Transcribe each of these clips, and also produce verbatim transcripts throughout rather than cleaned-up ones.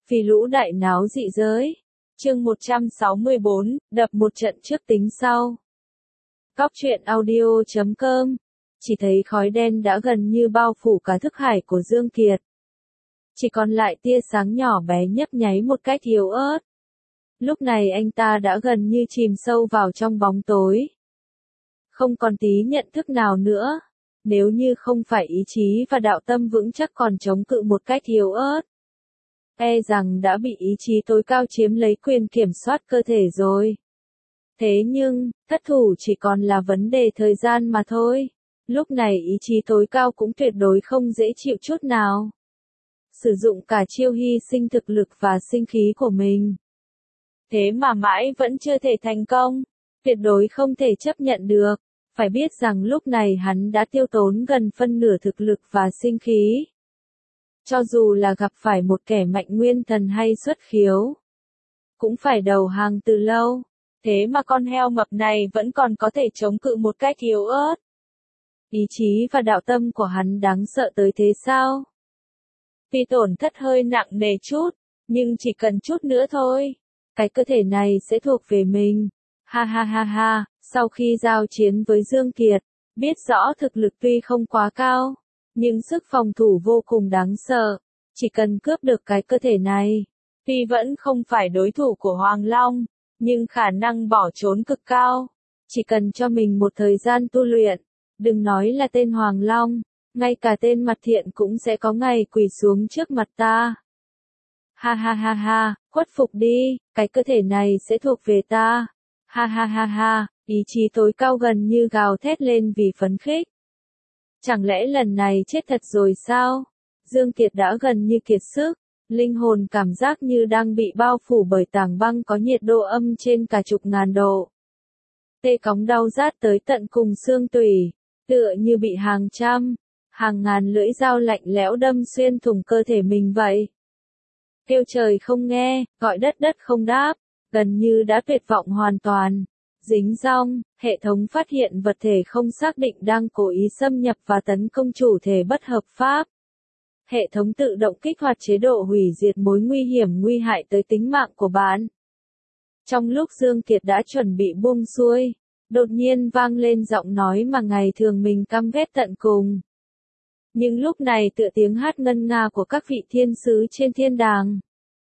Vì lũ đại náo dị giới. Chương một trăm sáu mươi bốn, đập một trận trước tính sau. Góc truyện audio chấm com. Chỉ thấy khói đen đã gần như bao phủ cả thức hải của Dương Kiệt. Chỉ còn lại tia sáng nhỏ bé nhấp nháy một cách yếu ớt. Lúc này anh ta đã gần như chìm sâu vào trong bóng tối. Không còn tí nhận thức nào nữa. Nếu như không phải ý chí và đạo tâm vững chắc còn chống cự một cách yếu ớt, e rằng đã bị ý chí tối cao chiếm lấy quyền kiểm soát cơ thể rồi. Thế nhưng, thất thủ chỉ còn là vấn đề thời gian mà thôi. Lúc này ý chí tối cao cũng tuyệt đối không dễ chịu chút nào. Sử dụng cả chiêu hy sinh thực lực và sinh khí của mình. Thế mà mãi vẫn chưa thể thành công. Tuyệt đối không thể chấp nhận được. Phải biết rằng lúc này hắn đã tiêu tốn gần phân nửa thực lực và sinh khí. Cho dù là gặp phải một kẻ mạnh nguyên thần hay xuất khiếu, cũng phải đầu hàng từ lâu. Thế mà con heo mập này vẫn còn có thể chống cự một cách yếu ớt. Ý chí và đạo tâm của hắn đáng sợ tới thế sao? Tuy tổn thất hơi nặng nề chút, nhưng chỉ cần chút nữa thôi, cái cơ thể này sẽ thuộc về mình. Ha ha ha ha, sau khi giao chiến với Dương Kiệt, biết rõ thực lực tuy không quá cao, nhưng sức phòng thủ vô cùng đáng sợ. Chỉ cần cướp được cái cơ thể này, tuy vẫn không phải đối thủ của Hoàng Long, nhưng khả năng bỏ trốn cực cao. Chỉ cần cho mình một thời gian tu luyện, đừng nói là tên Hoàng Long, ngay cả tên Mặt Thiện cũng sẽ có ngày quỳ xuống trước mặt ta. Ha ha ha ha, khuất phục đi, cái cơ thể này sẽ thuộc về ta. Ha ha ha ha, ý chí tối cao gần như gào thét lên vì phấn khích. Chẳng lẽ lần này chết thật rồi sao? Dương Kiệt đã gần như kiệt sức, linh hồn cảm giác như đang bị bao phủ bởi tảng băng có nhiệt độ âm trên cả chục ngàn độ. Tê cóng đau rát tới tận cùng xương tủy, tựa như bị hàng trăm, hàng ngàn lưỡi dao lạnh lẽo đâm xuyên thủng cơ thể mình vậy. Kêu trời không nghe, gọi đất đất không đáp, gần như đã tuyệt vọng hoàn toàn. Dính dong, hệ thống phát hiện vật thể không xác định đang cố ý xâm nhập và tấn công chủ thể bất hợp pháp. Hệ thống tự động kích hoạt chế độ hủy diệt mối nguy hiểm nguy hại tới tính mạng của bạn. Trong lúc Dương Kiệt đã chuẩn bị buông xuôi, đột nhiên vang lên giọng nói mà ngày thường mình căm ghét tận cùng. Nhưng lúc này tựa tiếng hát ngân nga của các vị thiên sứ trên thiên đàng.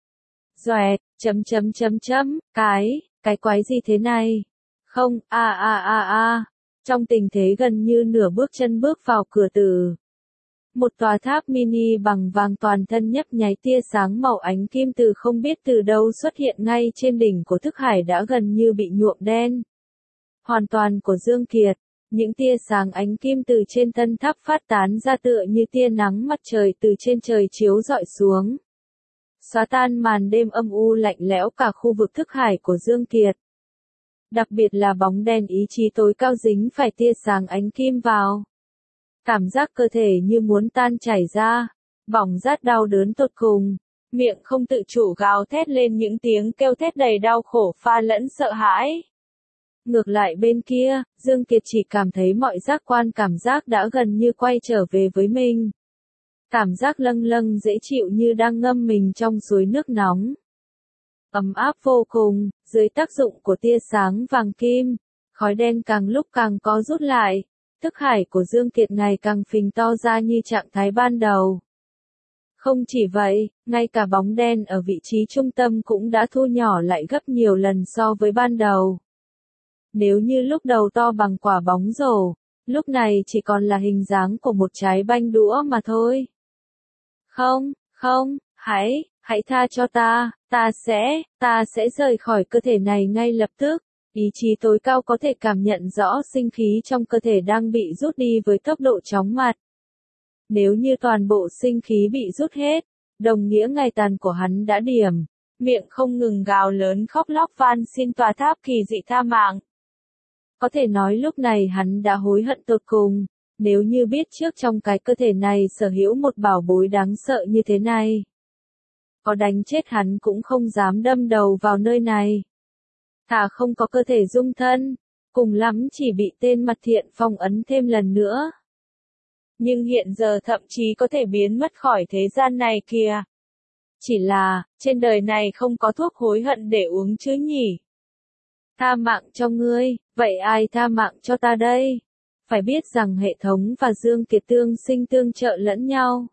Doẹt, chấm chấm chấm chấm, cái, cái quái gì thế này? Không, a a a a. Trong tình thế gần như nửa bước chân bước vào cửa tử. Một tòa tháp mini bằng vàng toàn thân nhấp nháy tia sáng màu ánh kim từ không biết từ đâu xuất hiện ngay trên đỉnh của thức hải đã gần như bị nhuộm đen. Hoàn toàn của Dương Kiệt, những tia sáng ánh kim từ trên thân tháp phát tán ra tựa như tia nắng mặt trời từ trên trời chiếu rọi xuống. Xóa tan màn đêm âm u lạnh lẽo cả khu vực thức hải của Dương Kiệt. Đặc biệt là bóng đen ý chí tối cao dính phải tia sáng ánh kim vào. Cảm giác cơ thể như muốn tan chảy ra, bỏng rát đau đớn tột cùng, miệng không tự chủ gào thét lên những tiếng kêu thét đầy đau khổ pha lẫn sợ hãi. Ngược lại bên kia, Dương Kiệt chỉ cảm thấy mọi giác quan cảm giác đã gần như quay trở về với mình. Cảm giác lâng lâng dễ chịu như đang ngâm mình trong suối nước nóng. Ấm áp vô cùng, dưới tác dụng của tia sáng vàng kim, khói đen càng lúc càng có rút lại. Thức hải của Dương Kiệt ngày càng phình to ra như trạng thái ban đầu. Không chỉ vậy, ngay cả bóng đen ở vị trí trung tâm cũng đã thu nhỏ lại gấp nhiều lần so với ban đầu. Nếu như lúc đầu to bằng quả bóng rổ, lúc này chỉ còn là hình dáng của một trái banh đũa mà thôi. Không, không, hãy, hãy tha cho ta, ta sẽ, ta sẽ rời khỏi cơ thể này ngay lập tức. Ý chí tối cao có thể cảm nhận rõ sinh khí trong cơ thể đang bị rút đi với tốc độ chóng mặt. Nếu như toàn bộ sinh khí bị rút hết, đồng nghĩa ngày tàn của hắn đã điểm, miệng không ngừng gào lớn khóc lóc van xin tòa tháp kỳ dị tha mạng. Có thể nói lúc này hắn đã hối hận tột cùng, nếu như biết trước trong cái cơ thể này sở hữu một bảo bối đáng sợ như thế này. Có đánh chết hắn cũng không dám đâm đầu vào nơi này. Thà không có cơ thể dung thân, cùng lắm chỉ bị tên Mặt Thiện phong ấn thêm lần nữa. Nhưng hiện giờ thậm chí có thể biến mất khỏi thế gian này kìa. Chỉ là, trên đời này không có thuốc hối hận để uống chứ nhỉ? Tha mạng cho ngươi, vậy ai tha mạng cho ta đây? Phải biết rằng hệ thống và Dương Kiệt tương sinh tương trợ lẫn nhau.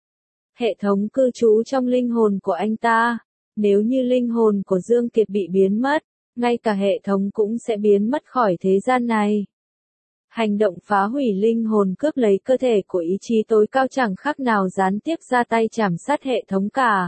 Hệ thống cư trú trong linh hồn của anh ta. Nếu như linh hồn của Dương Kiệt bị biến mất, ngay cả hệ thống cũng sẽ biến mất khỏi thế gian này. Hành động phá hủy linh hồn cướp lấy cơ thể của ý chí tối cao chẳng khác nào gián tiếp ra tay chảm sát hệ thống cả.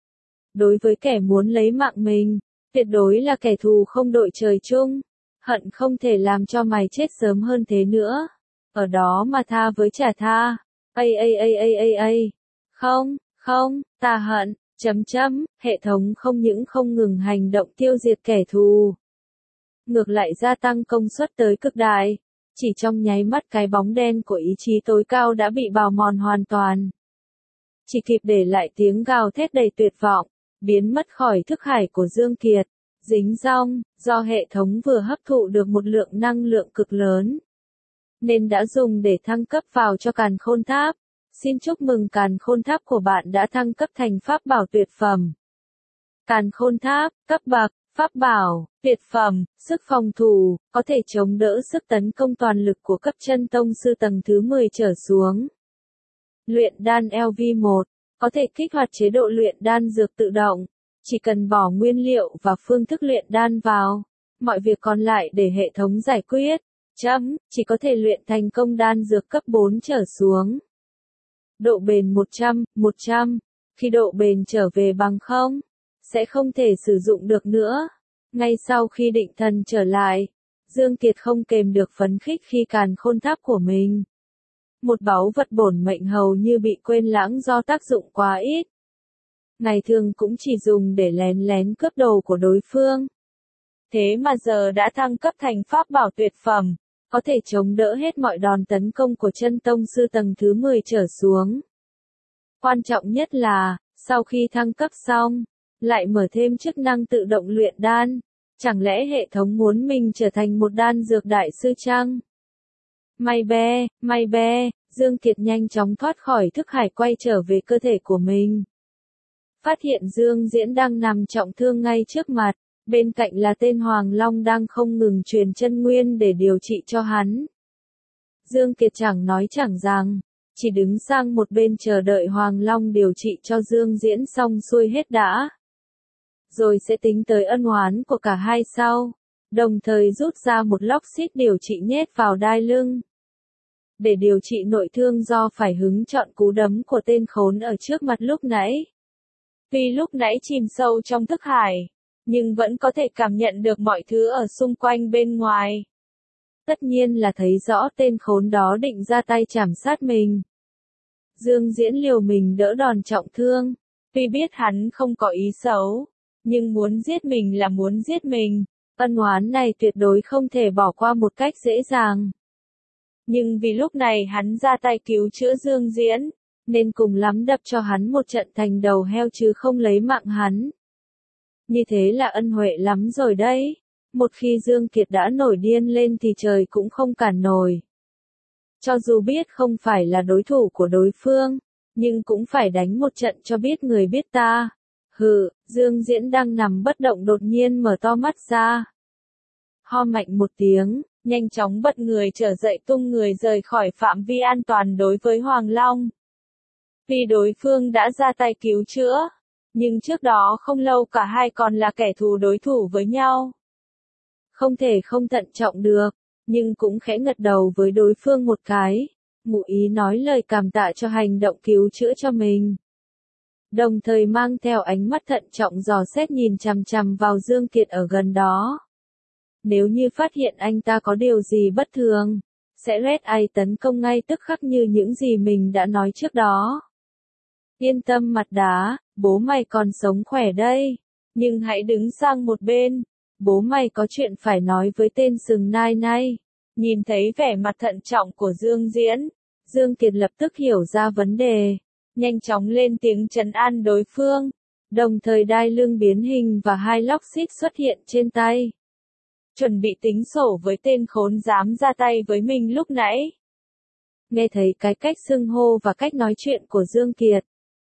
Đối với kẻ muốn lấy mạng mình, tuyệt đối là kẻ thù không đội trời chung. Hận không thể làm cho mày chết sớm hơn thế nữa. Ở đó mà tha với trả tha. Ây ây ây ây ây ây. Không, không, ta hận, chấm chấm, hệ thống không những không ngừng hành động tiêu diệt kẻ thù. Ngược lại gia tăng công suất tới cực đại. Chỉ trong nháy mắt cái bóng đen của ý chí tối cao đã bị bào mòn hoàn toàn. Chỉ kịp để lại tiếng gào thét đầy tuyệt vọng, biến mất khỏi thức hải của Dương Kiệt. Dính dong, do hệ thống vừa hấp thụ được một lượng năng lượng cực lớn, nên đã dùng để thăng cấp vào cho càn khôn tháp. Xin chúc mừng càn khôn tháp của bạn đã thăng cấp thành pháp bảo tuyệt phẩm. Càn khôn tháp, cấp bậc, pháp bảo, tuyệt phẩm, sức phòng thủ, có thể chống đỡ sức tấn công toàn lực của cấp chân tông sư tầng thứ mười trở xuống. Luyện đan L V một, có thể kích hoạt chế độ luyện đan dược tự động. Chỉ cần bỏ nguyên liệu và phương thức luyện đan vào, mọi việc còn lại để hệ thống giải quyết. Chấm, chỉ có thể luyện thành công đan dược cấp bốn trở xuống. Độ bền một trăm, một trăm, khi độ bền trở về bằng không, sẽ không thể sử dụng được nữa. Ngay sau khi định thần trở lại, Dương Kiệt không kềm được phấn khích khi càn khôn tháp của mình. Một báu vật bổn mệnh hầu như bị quên lãng do tác dụng quá ít. Ngày thường cũng chỉ dùng để lén lén cướp đồ của đối phương. Thế mà giờ đã thăng cấp thành pháp bảo tuyệt phẩm, có thể chống đỡ hết mọi đòn tấn công của chân tông sư tầng thứ mười trở xuống. Quan trọng nhất là, sau khi thăng cấp xong, lại mở thêm chức năng tự động luyện đan. Chẳng lẽ hệ thống muốn mình trở thành một đan dược đại sư chăng? May be, may be, Dương Kiệt nhanh chóng thoát khỏi thức hải quay trở về cơ thể của mình. Phát hiện Dương Diễn đang nằm trọng thương ngay trước mặt, bên cạnh là tên Hoàng Long đang không ngừng truyền chân nguyên để điều trị cho hắn. Dương Kiệt chẳng nói chẳng rằng, chỉ đứng sang một bên chờ đợi Hoàng Long điều trị cho Dương Diễn xong xuôi hết đã. Rồi sẽ tính tới ân oán của cả hai sau, đồng thời rút ra một lốc xít điều trị nhét vào đai lưng. Để điều trị nội thương do phải hứng chọn cú đấm của tên khốn ở trước mặt lúc nãy. Tuy lúc nãy chìm sâu trong thức hải, nhưng vẫn có thể cảm nhận được mọi thứ ở xung quanh bên ngoài. Tất nhiên là thấy rõ tên khốn đó định ra tay chảm sát mình. Dương Diễn liều mình đỡ đòn trọng thương, tuy biết hắn không có ý xấu, nhưng muốn giết mình là muốn giết mình, ân oán này tuyệt đối không thể bỏ qua một cách dễ dàng. Nhưng vì lúc này hắn ra tay cứu chữa Dương Diễn, nên cùng lắm đập cho hắn một trận thành đầu heo chứ không lấy mạng hắn. Như thế là ân huệ lắm rồi đấy. Một khi Dương Kiệt đã nổi điên lên thì trời cũng không cản nổi. Cho dù biết không phải là đối thủ của đối phương, nhưng cũng phải đánh một trận cho biết người biết ta. Hừ, Dương Diễn đang nằm bất động đột nhiên mở to mắt ra. Ho mạnh một tiếng, nhanh chóng bật người trở dậy tung người rời khỏi phạm vi an toàn đối với Hoàng Long. Vì đối phương đã ra tay cứu chữa, nhưng trước đó không lâu cả hai còn là kẻ thù đối thủ với nhau. Không thể không thận trọng được, nhưng cũng khẽ ngật đầu với đối phương một cái, ngụ ý nói lời cảm tạ cho hành động cứu chữa cho mình. Đồng thời mang theo ánh mắt thận trọng dò xét nhìn chằm chằm vào Dương Kiệt ở gần đó. Nếu như phát hiện anh ta có điều gì bất thường, sẽ Red Eye tấn công ngay tức khắc như những gì mình đã nói trước đó. Yên tâm mặt đá, bố mày còn sống khỏe đây, nhưng hãy đứng sang một bên, bố mày có chuyện phải nói với tên sừng nai này. Nhìn thấy vẻ mặt thận trọng của Dương Diễn, Dương Kiệt lập tức hiểu ra vấn đề, nhanh chóng lên tiếng trấn an đối phương, đồng thời đai lưng biến hình và hai lốc xít xuất hiện trên tay. Chuẩn bị tính sổ với tên khốn dám ra tay với mình lúc nãy. Nghe thấy cái cách xưng hô và cách nói chuyện của Dương Kiệt,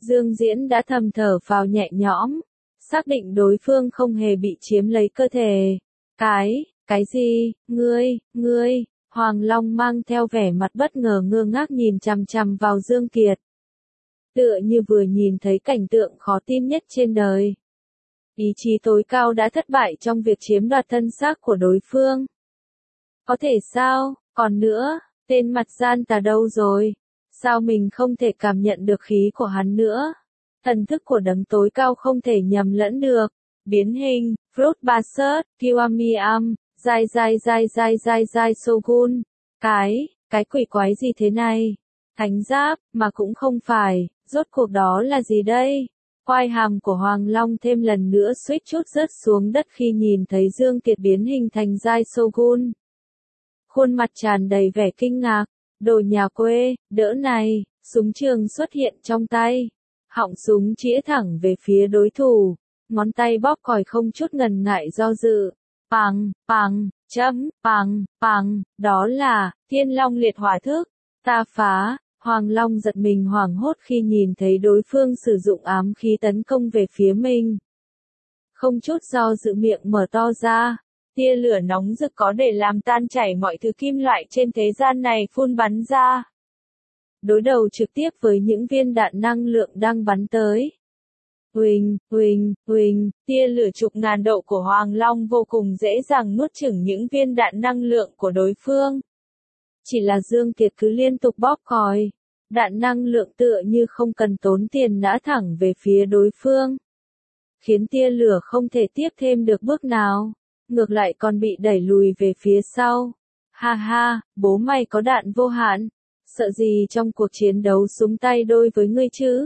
Dương Diễn đã thầm thở phào nhẹ nhõm, xác định đối phương không hề bị chiếm lấy cơ thể. Cái, cái gì, ngươi, ngươi, Hoàng Long mang theo vẻ mặt bất ngờ ngơ ngác nhìn chằm chằm vào Dương Kiệt. Tựa như vừa nhìn thấy cảnh tượng khó tin nhất trên đời. Ý chí tối cao đã thất bại trong việc chiếm đoạt thân xác của đối phương. Có thể sao, còn nữa, tên mặt gian tà đâu rồi? Sao mình không thể cảm nhận được khí của hắn nữa? Thần thức của đấng tối cao không thể nhầm lẫn được. Biến hình, Fruit Basket, Kiwamiam, Dai Dai Dai Dai Dai Dai Shogun. Cái, cái quỷ quái gì thế này? Thánh giáp, mà cũng không phải, rốt cuộc đó là gì đây? Quai hàm của Hoàng Long thêm lần nữa suýt chút rớt xuống đất khi nhìn thấy Dương Kiệt biến hình thành Dai Shogun. Khuôn mặt tràn đầy vẻ kinh ngạc, đồ nhà quê, đỡ này, súng trường xuất hiện trong tay. Họng súng chĩa thẳng về phía đối thủ, ngón tay bóp còi không chút ngần ngại do dự. Pằng, pằng, chấm, pằng, pằng, đó là, Thiên Long liệt hỏa thức. Ta phá, Hoàng Long giật mình hoảng hốt khi nhìn thấy đối phương sử dụng ám khí tấn công về phía mình. Không chút do dự miệng mở to ra, tia lửa nóng rực có để làm tan chảy mọi thứ kim loại trên thế gian này phun bắn ra. Đối đầu trực tiếp với những viên đạn năng lượng đang bắn tới. Huỳnh, huỳnh, huỳnh, tia lửa chục ngàn độ của Hoàng Long vô cùng dễ dàng nuốt chửng những viên đạn năng lượng của đối phương. Chỉ là Dương Kiệt cứ liên tục bóp còi, đạn năng lượng tựa như không cần tốn tiền nã thẳng về phía đối phương. Khiến tia lửa không thể tiếp thêm được bước nào, ngược lại còn bị đẩy lùi về phía sau. Ha ha, bố mày có đạn vô hạn, sợ gì trong cuộc chiến đấu súng tay đôi với ngươi chứ?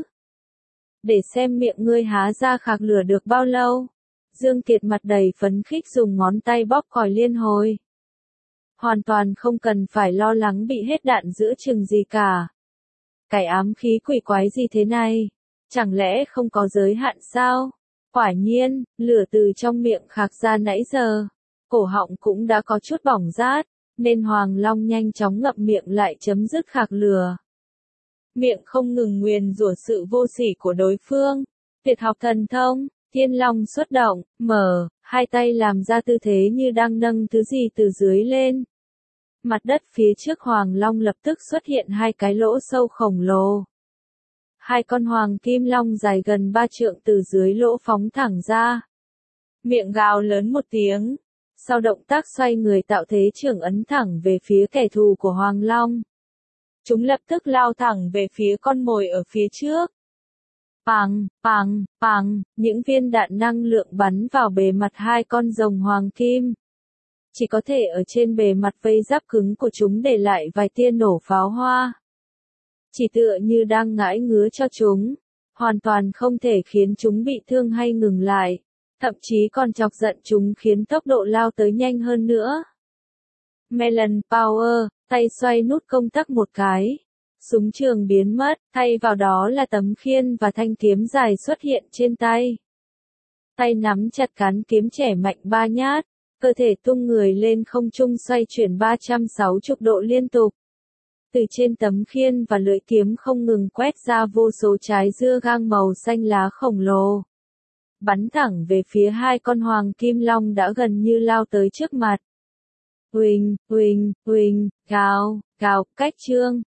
Để xem miệng ngươi há ra khạc lửa được bao lâu. Dương Kiệt mặt đầy phấn khích dùng ngón tay bóp còi liên hồi. Hoàn toàn không cần phải lo lắng bị hết đạn giữa chừng gì cả. Cái ám khí quỷ quái gì thế này? Chẳng lẽ không có giới hạn sao? Quả nhiên, lửa từ trong miệng khạc ra nãy giờ. Cổ họng cũng đã có chút bỏng rát, nên Hoàng Long nhanh chóng ngậm miệng lại chấm dứt khạc lửa. Miệng không ngừng nguyền rủa sự vô sỉ của đối phương. Tuyệt học thần thông, Thiên Long xuất động, mở, hai tay làm ra tư thế như đang nâng thứ gì từ dưới lên. Mặt đất phía trước Hoàng Long lập tức xuất hiện hai cái lỗ sâu khổng lồ. Hai con hoàng kim long dài gần ba trượng từ dưới lỗ phóng thẳng ra. Miệng gào lớn một tiếng. Sau động tác xoay người tạo thế trưởng ấn thẳng về phía kẻ thù của Hoàng Long. Chúng lập tức lao thẳng về phía con mồi ở phía trước. Pằng, pằng, pằng, những viên đạn năng lượng bắn vào bề mặt hai con rồng hoàng kim. Chỉ có thể ở trên bề mặt vây giáp cứng của chúng để lại vài tia nổ pháo hoa. Chỉ tựa như đang ngãi ngứa cho chúng, hoàn toàn không thể khiến chúng bị thương hay ngừng lại, thậm chí còn chọc giận chúng khiến tốc độ lao tới nhanh hơn nữa. Melon Power, tay xoay nút công tắc một cái. Súng trường biến mất, thay vào đó là tấm khiên và thanh kiếm dài xuất hiện trên tay. Tay nắm chặt cán kiếm trẻ mạnh ba nhát, cơ thể tung người lên không trung xoay chuyển ba trăm sáu mươi độ liên tục. Từ trên tấm khiên và lưỡi kiếm không ngừng quét ra vô số trái dưa gang màu xanh lá khổng lồ. Bắn thẳng về phía hai con hoàng kim long đã gần như lao tới trước mặt. Huỳnh, huỳnh, huỳnh, gào, gào, cách trương,